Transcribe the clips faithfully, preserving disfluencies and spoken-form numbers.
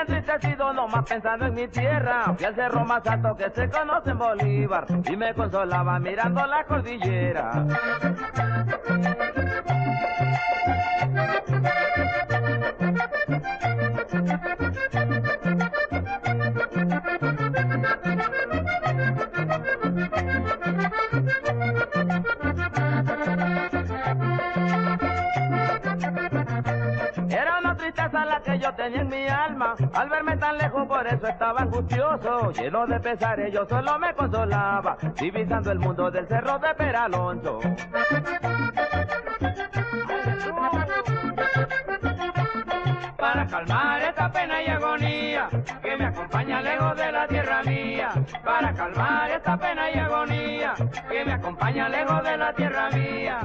entristecido nomás pensando en mi tierra. Fui al cerro más alto que se conoce en Bolívar y me consolaba mirando la cordillera. Era una tristeza la que yo tenía en mi alma, al verme tan lejos por eso estaba angustioso. Lleno de pesares yo solo me consolaba, divisando el mundo del cerro de Peralonso. Para calmar esta pena y agonía que me acompaña lejos de la tierra mía. Para calmar esta pena y agonía que me acompaña lejos de la tierra mía.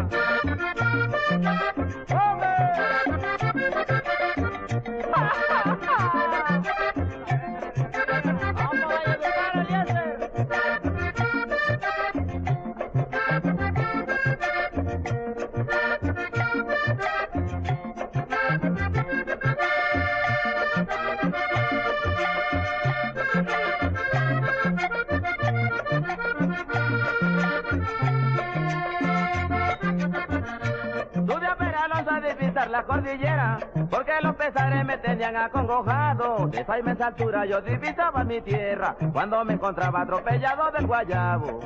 De pisar la cordillera, porque los pesares me tenían acongojado. De esa inmensa altura yo divisaba mi tierra, cuando me encontraba atropellado del guayabo.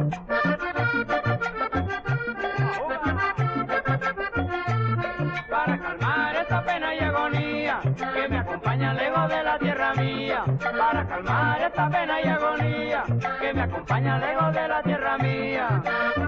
Para calmar esta pena y agonía que me acompaña lejos de la tierra mía. Para calmar esta pena y agonía que me acompaña lejos de la tierra mía.